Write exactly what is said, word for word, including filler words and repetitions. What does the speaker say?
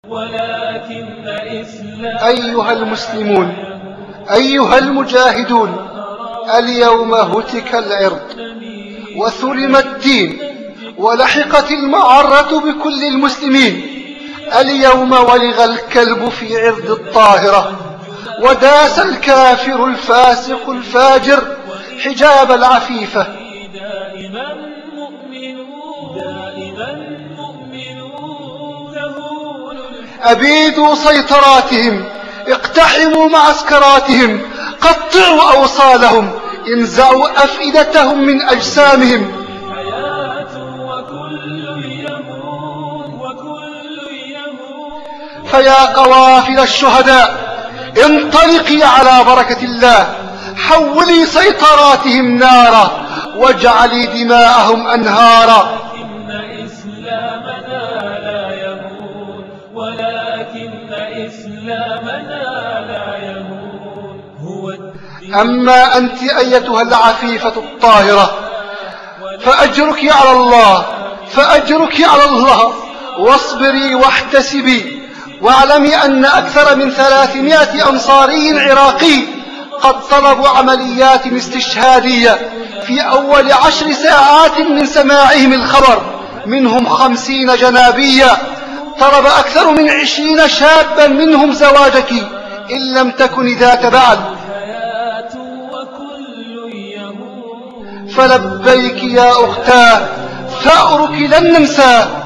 ولكن إسلام أيها المسلمون، أيها المجاهدون، اليوم هتك العرض وثلم الدين ولحقت المعرة بكل المسلمين. اليوم ولغ الكلب في عرض الطاهرة، وداس الكافر الفاسق الفاجر حجاب العفيفة. دائما مؤمنون دائما مؤمنون تهون أبيدوا سيطراتهم، اقتحموا معسكراتهم، قطعوا أوصالهم، انزعوا أفئدتهم من أجسامهم. الحياة وكل يموت وكل يموت. فيا قوافل الشهداء، انطلقي على بركة الله، حولي سيطراتهم نارا واجعلي دماءهم أنهارا. إن إسلامنا لا يموت، ولكن إسلامنا لا يموت هو الدين. أما أنت أيتها العفيفة الطاهرة فأجرك على الله، فأجرك على الله، واصبري واحتسبي، واعلمي أن أكثر من ثلاثمائة أنصاري عراقي قد طلبوا عمليات استشهادية في أول عشر ساعات من سماعهم الخبر، منهم خمسين جنابية. طلب أكثر من عشرين شابا منهم زواجك إن لم تكن ذات بعد، فلبيك يا أختاه، ثأرك لن ننساه.